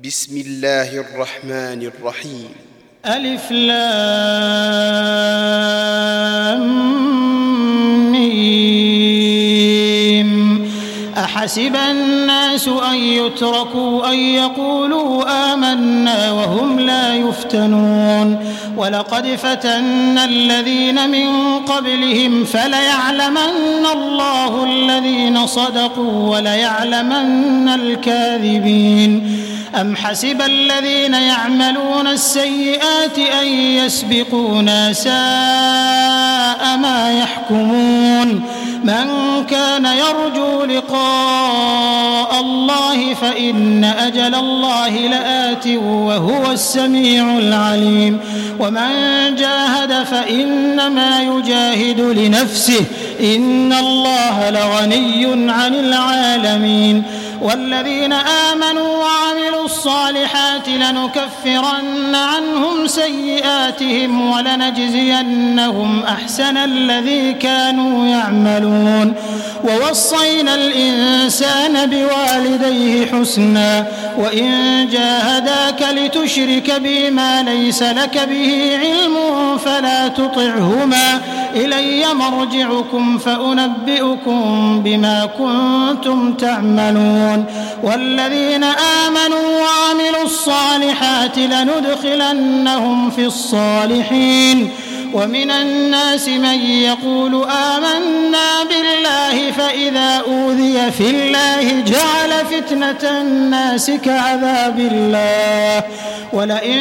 بسم الله الرحمن الرحيم. ألف لام ميم. أحسب الناس أن يتركوا أن يقولوا آمنا وهم لا يفتنون ولقد فتنا الذين من قبلهم فليعلمن الله الذين صدقوا وليعلمن الكاذبين. أم حسب الذين يعملون السيئات أن يسبقونا ساء ما يحكمون. من كان يرجو لقاء الله فإن أجل الله لآت وهو السميع العليم. ومن جاهد فإنما يجاهد لنفسه إن الله لغني عن العالمين. والذين آمنوا وعملوا الصالحات لنكفرن عنهم سيئاتهم ولنجزينهم أحسن الذي كانوا يعملون. ووصينا الإنسان بوالديه حسنا وإن جاهداك لتشرك بي ما ليس لك به علم فلا تطعهما إلي مرجعكم فأنبئكم بما كنتم تعملون. والذين آمنوا وعملوا الصالحات لندخلنهم في الصالحين. ومن الناس من يقول آمنا بالله فإذا أوذي في الله جعل فتنة الناس كعذاب الله. ولئن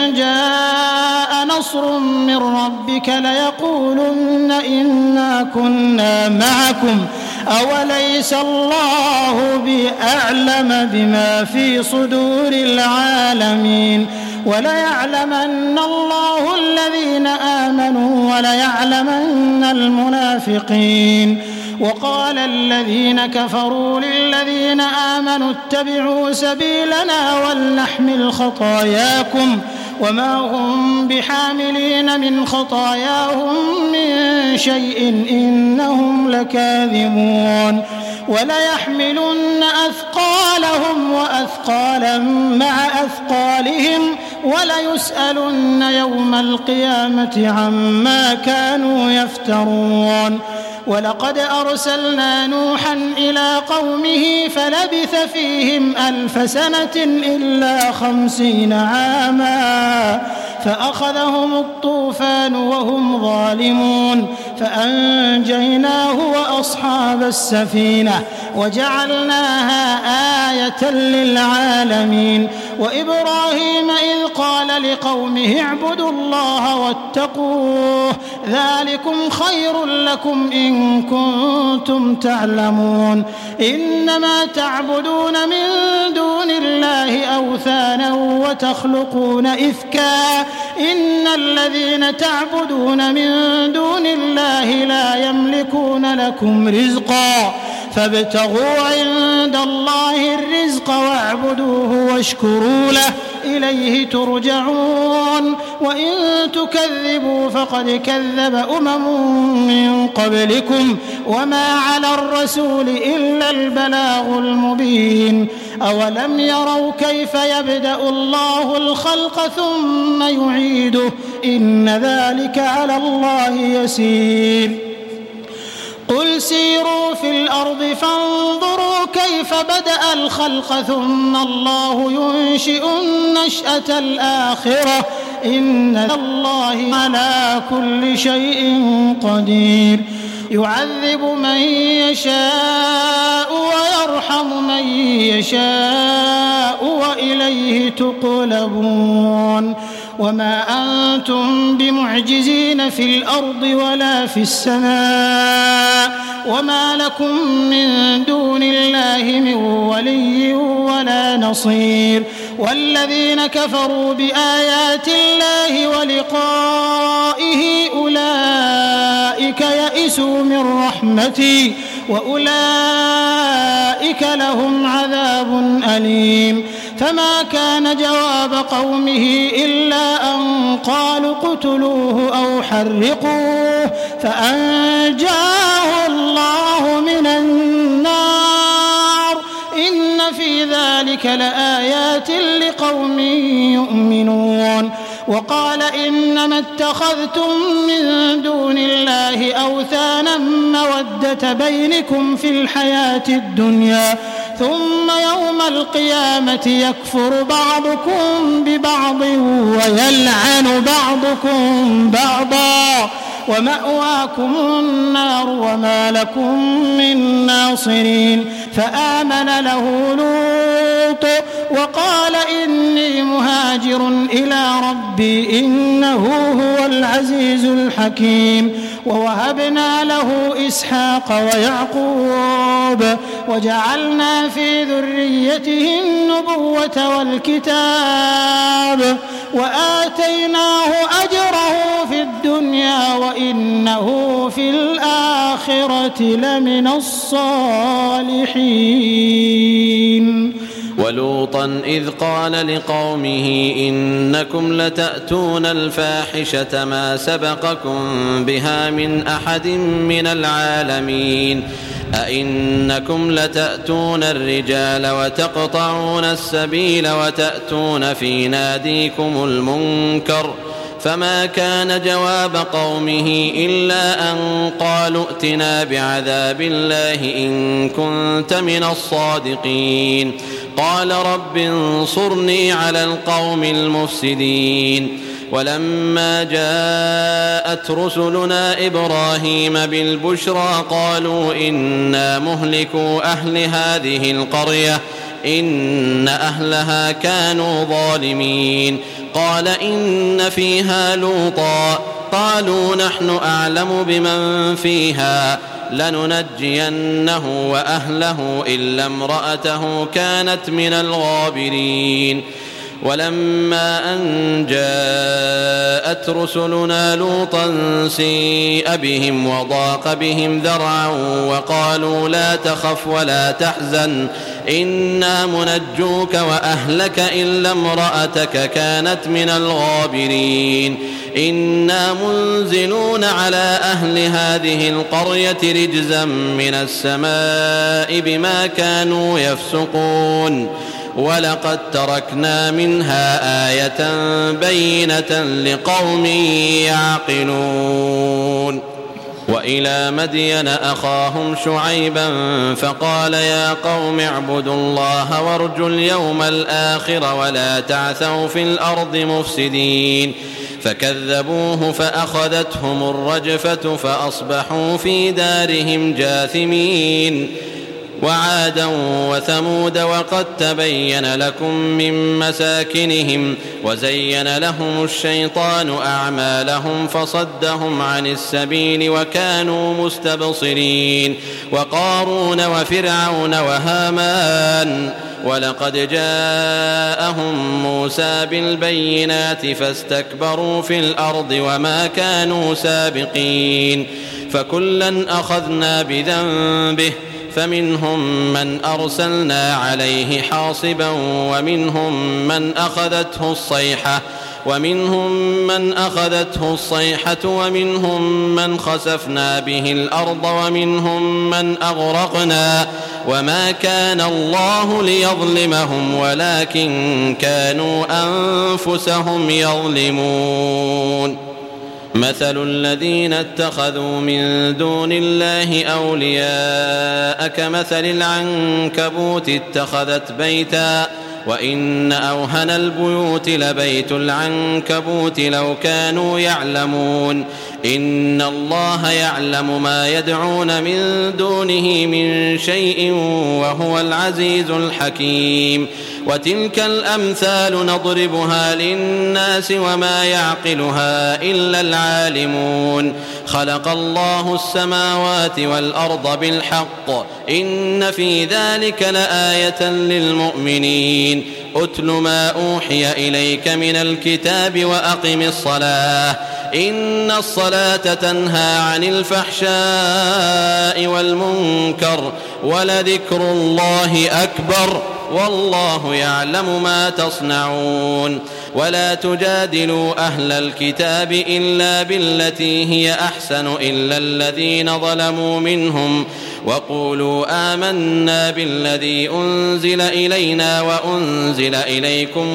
جاء نصر من ربك ليقولن إنا كنا معكم أوليس الله بأعلم بما في صدور العالمين. وليعلمن الله الذين آمنوا وليعلمن المنافقين. وقال الذين كفروا للذين آمنوا اتبعوا سبيلنا ولنحمل خطاياكم وما هم بحاملين من خطاياهم من شيء إنهم لكاذبون. وليحملن أثقالهم وأثقالا مع أثقالهم وليسألن يوم القيامة عما كانوا يفترون. ولقد أرسلنا نوحا إلى قومه فلبث فيهم 1000 سنة إلا 50 عاما فأخذهم الطوفان وهم ظالمون فأنجيناه وأصحاب السفينة وجعلناها آية للعالمين. وإبراهيم إذ قال لقومه اعبدوا الله واتقوه ذلكم خير لكم إن كنتم تعلمون. إنما تعبدون من دون الله أوثانا وتخلقون إفكا إن الذين تعبدون من دون الله لا يملكون لكم رزقا فابتغوا عند الله الرزق واعبدوه واشكروا له إليه ترجعون. وإن تكذبوا فقد كذب من قبلكم وما على الرسول إلا البلاغ المبين. أولم يروا كيف يبدأ الله الخلق ثم يعيده إن ذلك على الله يسير. قل سيروا في الأرض فانظروا كيف بدأ الخلق ثم الله ينشئ النشأة الآخرة إن الله على كل شيء قدير. يعذب من يشاء ويرحم من يشاء وإليه تقلبون. وما أنتم بمعجزين في الأرض ولا في السماء وما لكم من دون الله من ولي ولا نصير. والذين كفروا بآيات الله ولقائه أولئك يئسوا من رحمتي وأولئك لهم عذاب أليم. فما كان جواب قومه إلا أن قالوا اقتلوه أو حرقوه فأنجاه الله من النار إن في ذلك ذلك لآيات لقوم يؤمنون. وقال إنما اتخذتم من دون الله أوثانا مودة بينكم في الحياة الدنيا ثم يوم القيامة يكفر بعضكم ببعض ويلعن بعضكم بعضا ومأواكم النار وما لكم من ناصرين. فآمن له لوط وقال إني مهاجر إلى ربي إنه هو العزيز الحكيم. ووهبنا له إسحاق ويعقوب وجعلنا في ذريته النبوة والكتاب وآتيناه أجره في الدنيا وإنه في الآخرة لمن الصالحين. ولوطا إذ قال لقومه إنكم لتأتون الفاحشة ما سبقكم بها من أحد من العالمين أئنكم لتأتون الرجال وتقطعون السبيل وتأتون في ناديكم المنكر فما كان جواب قومه إلا أن قالوا ائتنا بعذاب الله إن كنت من الصادقين. قال رب انصرني على القوم المفسدين. ولما جاءت رسلنا إبراهيم بالبشرى قالوا إنا مهلكو أهل هذه القرية إن أهلها كانوا ظالمين. قال إن فيها لوطا قالوا نحن أعلم بمن فيها لننجينه وأهله إلا امرأته كانت من الغابرين. ولما أن جاءت رسلنا لوطا سيء بهم وضاق بهم ذرعا وقالوا لا تخف ولا تحزن إنا منجوك وأهلك إلا امرأتك كانت من الغابرين. إنا منزلون على أهل هذه القرية رجزا من السماء بما كانوا يفسقون. ولقد تركنا منها آية بينة لقوم يعقلون. وإلى مدين أخاهم شعيبا فقال يا قوم اعبدوا الله وارجوا اليوم الآخر ولا تعثوا في الأرض مفسدين. فكذبوه فأخذتهم الرجفة فأصبحوا في دارهم جاثمين. وعادا وثمود وقد تبين لكم من مساكنهم وزين لهم الشيطان أعمالهم فصدهم عن السبيل وكانوا مستبصرين. وقارون وفرعون وهامان ولقد جاءهم موسى بالبينات فاستكبروا في الأرض وما كانوا سابقين. فكلا أخذنا بذنبه فمنهم من أرسلنا عليه حاصبا ومنهم من أخذته الصيحة ومنهم من خسفنا به الأرض ومنهم من أغرقنا وما كان الله ليظلمهم ولكن كانوا أنفسهم يظلمون. مثل الذين اتخذوا من دون الله أولياء كمثل العنكبوت اتخذت بيتا وإن أوهن البيوت لبيت العنكبوت لو كانوا يعلمون. إن الله يعلم ما يدعون من دونه من شيء وهو العزيز الحكيم. وتلك الأمثال نضربها للناس وما يعقلها إلا العالمون. خلق الله السماوات والأرض بالحق إن في ذلك لآية للمؤمنين. أتل ما أوحي إليك من الكتاب وأقم الصلاة إن الصلاة تنهى عن الفحشاء والمنكر ولذكر الله أكبر والله يعلم ما تصنعون. ولا تجادلوا أهل الكتاب إلا بالتي هي أحسن إلا الذين ظلموا منهم وقولوا آمنا بالذي أنزل إلينا وأنزل إليكم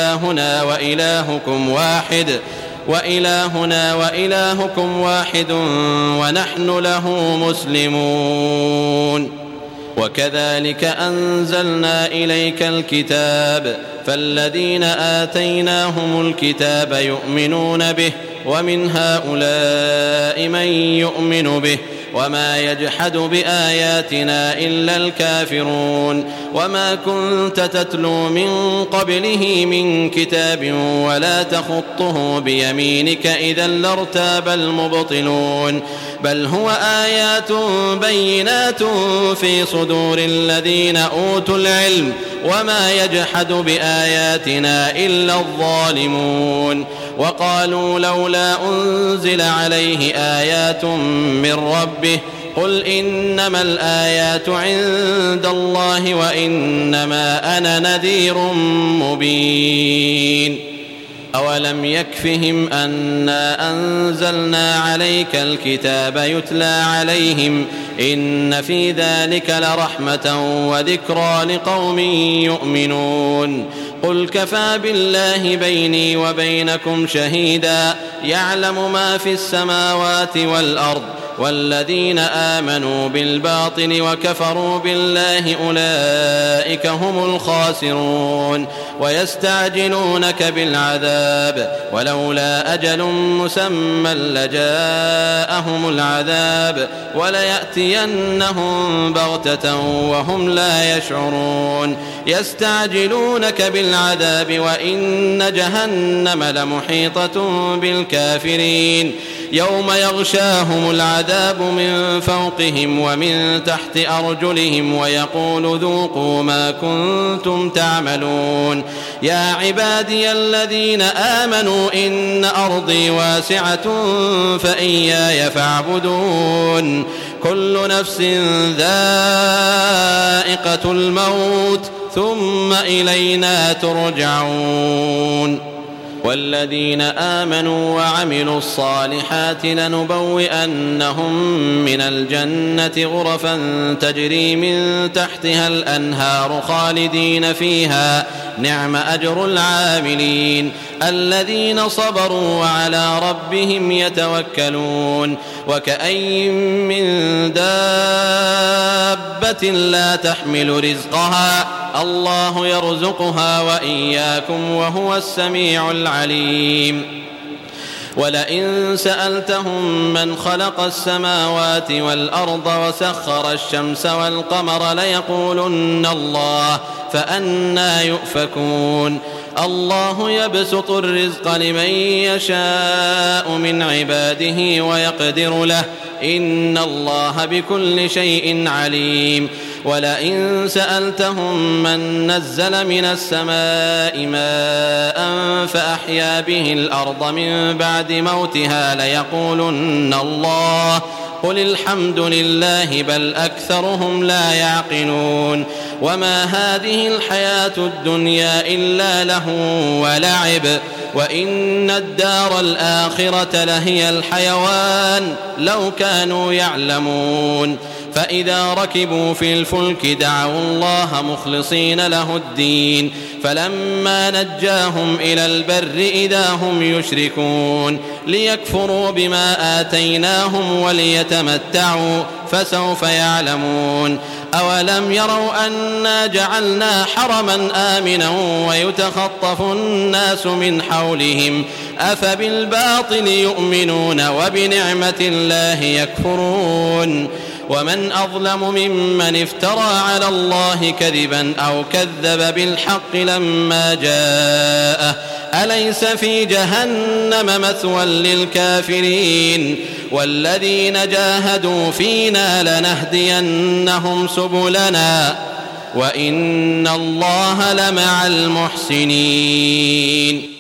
وإلهنا وإلهكم واحد ونحن له مسلمون. وكذلك أنزلنا إليك الكتاب فالذين آتيناهم الكتاب يؤمنون به ومن هؤلاء من يؤمن به وما يجحد بآياتنا إلا الكافرون. وما كنت تتلو من قبله من كتاب ولا تخطه بيمينك إذا لارتاب المبطلون بل هو آيات بينات في صدور الذين أوتوا العلم وما يجحد بآياتنا إلا الظالمون. وقالوا لولا أنزل عليه آيات من ربه قل إنما الآيات عند الله وإنما أنا نذير مبين. أولم يكفهم أنا أنزلنا عليك الكتاب يتلى عليهم إن في ذلك لرحمة وذكرى لقوم يؤمنون. قل كفى بالله بيني وبينكم شهيدا يعلم ما في السماوات والأرض والذين آمنوا بالباطل وكفروا بالله أولئك هم الخاسرون. ويستعجلونك بالعذاب ولولا أجل مسمى لجاءهم العذاب وليأتينهم بغتة وهم لا يشعرون. يستعجلونك بالعذاب وإن جهنم لمحيطة بالكافرين يوم يغشاهم العذاب من فوقهم ومن تحت أرجلهم ويقول ذوقوا ما كنتم تعملون. يا عبادي الذين آمنوا إن أرضي واسعة فإياي فاعبدون. كل نفس ذائقة الموت ثم إلينا ترجعون. والذين آمنوا وعملوا الصالحات لنبوئنهم من الجنة غرفا تجري من تحتها الأنهار خالدين فيها نعم أجر العاملين الذين صبروا وعلى ربهم يتوكلون. وكأين من دابة لا تحمل رزقها الله يرزقها وإياكم وهو السميع العليم. ولئن سألتهم من خلق السماوات والأرض وسخر الشمس والقمر ليقولن الله فأنى يؤفكون. الله يبسط الرزق لمن يشاء من عباده ويقدر له إن الله بكل شيء عليم. ولئن سألتهم من نزل من السماء ماء فأحيا به الأرض من بعد موتها ليقولن الله قل الحمد لله بل أكثرهم لا يعقلون. وما هذه الحياة الدنيا إلا لهو ولعب وإن الدار الآخرة لهي الحيوان لو كانوا يعلمون. فإذا ركبوا في الفلك دعوا الله مخلصين له الدين فلما نجاهم إلى البر إذا هم يشركون ليكفروا بما آتيناهم وليتمتعوا فسوف يعلمون. أولم يروا أنا جعلنا حرما آمنا ويتخطف الناس من حولهم أفبالباطل يؤمنون وبنعمة الله يكفرون. ومن أظلم ممن افترى على الله كذبا أو كذب بالحق لما جاءه أليس في جهنم مثوى للكافرين. والذين جاهدوا فينا لنهدينهم سبلنا وإن الله لمع المحسنين.